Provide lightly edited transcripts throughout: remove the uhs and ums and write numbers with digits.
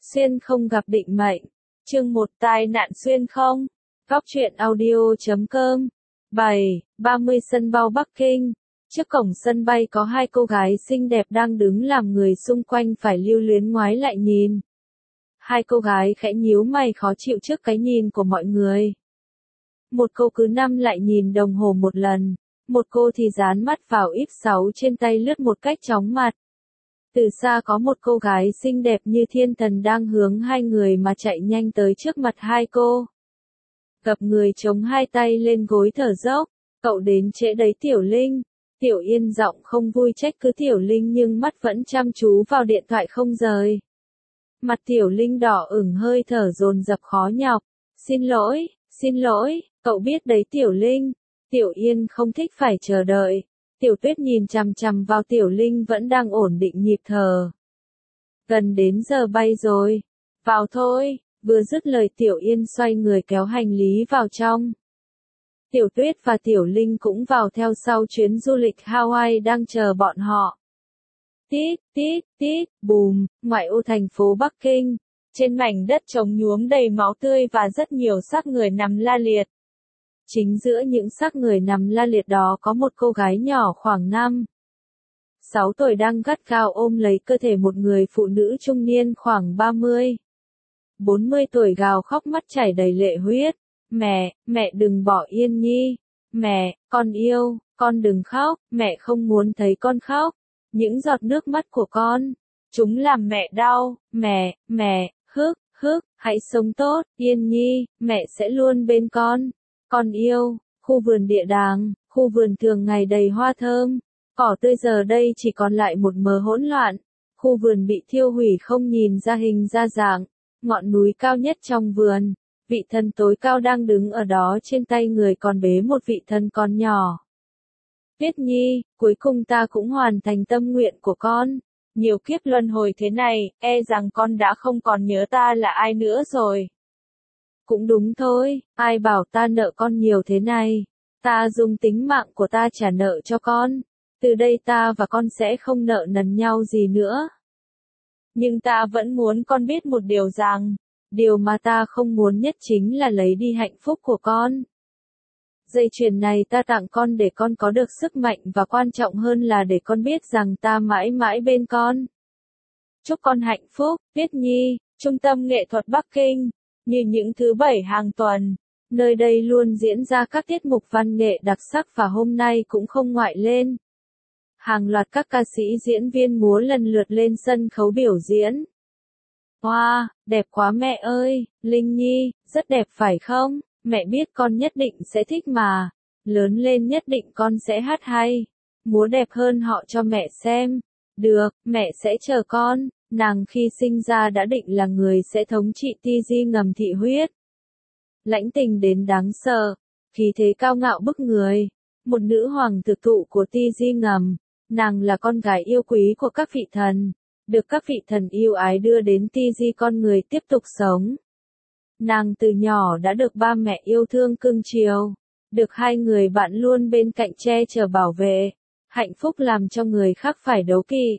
Xuyên không gặp định mệnh. Chương 1 tai nạn xuyên không. Góc truyện audio.com. 30 sân bay Bắc Kinh. Trước cổng sân bay có hai cô gái xinh đẹp đang đứng làm người xung quanh phải lưu luyến ngoái lại nhìn. Hai cô gái khẽ nhíu mày khó chịu trước cái nhìn của mọi người. Một cô cứ năm lại nhìn đồng hồ một lần, một cô thì dán mắt vào F6 trên tay lướt một cách chóng mặt. Từ xa có một cô gái xinh đẹp như thiên thần đang hướng hai người mà chạy nhanh tới trước mặt hai cô. Gập người chống hai tay lên gối thở dốc, cậu đến trễ đấy Tiểu Linh. Tiểu Yên giọng không vui trách cứ Tiểu Linh nhưng mắt vẫn chăm chú vào điện thoại không rời. Mặt Tiểu Linh đỏ ửng hơi thở dồn dập khó nhọc. Xin lỗi, cậu biết đấy Tiểu Linh. Tiểu Yên không thích phải chờ đợi. Tiểu Tuyết nhìn chằm chằm vào Tiểu Linh vẫn đang ổn định nhịp thở. Gần đến giờ bay rồi. Vào thôi, vừa dứt lời Tiểu Yên xoay người kéo hành lý vào trong. Tiểu Tuyết và Tiểu Linh cũng vào theo sau chuyến du lịch Hawaii đang chờ bọn họ. Tít, tít, tít, bùm, ngoại ô thành phố Bắc Kinh. Trên mảnh đất trống nhuốm đầy máu tươi và rất nhiều xác người nằm la liệt. Chính giữa những xác người nằm la liệt đó có một cô gái nhỏ khoảng 6 tuổi đang gắt gao ôm lấy cơ thể một người phụ nữ trung niên khoảng 40 tuổi gào khóc mắt chảy đầy lệ huyết. Mẹ đừng bỏ Yên Nhi. Mẹ, con yêu, con đừng khóc, mẹ không muốn thấy con khóc. Những giọt nước mắt của con, chúng làm mẹ đau. Mẹ, hãy sống tốt, Yên Nhi, mẹ sẽ luôn bên con. Con yêu. Khu vườn địa đàng, khu vườn thường ngày đầy hoa thơm, cỏ tươi giờ đây chỉ còn lại một mớ hỗn loạn. Khu vườn bị thiêu hủy không nhìn ra hình ra dạng. Ngọn núi cao nhất trong vườn, vị thần tối cao đang đứng ở đó, trên tay người còn bế một vị thần còn nhỏ. Tuyết Nhi, cuối cùng ta cũng hoàn thành tâm nguyện của con. Nhiều kiếp luân hồi thế này, e rằng con đã không còn nhớ ta là ai nữa rồi. Cũng đúng thôi, ai bảo ta nợ con nhiều thế này. Ta dùng tính mạng của ta trả nợ cho con. Từ đây ta và con sẽ không nợ nần nhau gì nữa. Nhưng ta vẫn muốn con biết một điều rằng, điều mà ta không muốn nhất chính là lấy đi hạnh phúc của con. Dây chuyền này ta tặng con để con có được sức mạnh và quan trọng hơn là để con biết rằng ta mãi mãi bên con. Chúc con hạnh phúc, Tuyết Nhi. Trung tâm nghệ thuật Bắc Kinh. Như những thứ bảy hàng tuần, nơi đây luôn diễn ra các tiết mục văn nghệ đặc sắc và hôm nay cũng không ngoại lên. Hàng loạt các ca sĩ diễn viên múa lần lượt lên sân khấu biểu diễn. Wow, đẹp quá mẹ ơi, Linh Nhi, rất đẹp phải không? Mẹ biết con nhất định sẽ thích mà. Lớn lên nhất định con sẽ hát hay, múa đẹp hơn họ cho mẹ xem. Được, mẹ sẽ chờ con. Nàng khi sinh ra đã định là người sẽ thống trị TG ngầm thị huyết. Lãnh tình đến đáng sợ, khí thế cao ngạo bức người. Một nữ hoàng thực thụ của TG ngầm. Nàng là con gái yêu quý của các vị thần, được các vị thần yêu ái đưa đến TG con người tiếp tục sống. Nàng từ nhỏ đã được ba mẹ yêu thương cưng chiều, được hai người bạn luôn bên cạnh che chở bảo vệ. Hạnh phúc làm cho người khác phải đấu kỵ.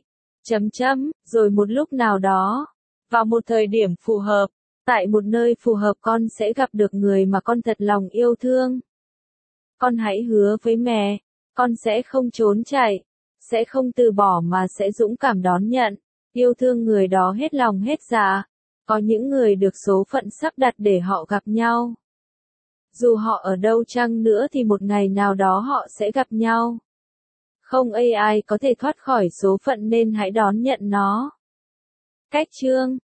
Rồi một lúc nào đó, vào một thời điểm phù hợp, tại một nơi phù hợp con sẽ gặp được người mà con thật lòng yêu thương. Con hãy hứa với mẹ, con sẽ không trốn chạy, sẽ không từ bỏ mà sẽ dũng cảm đón nhận, yêu thương người đó hết lòng hết dạ. Có những người được số phận sắp đặt để họ gặp nhau. Dù họ ở đâu chăng nữa thì một ngày nào đó họ sẽ gặp nhau. Không ai có thể thoát khỏi số phận nên hãy đón nhận nó. Cách chương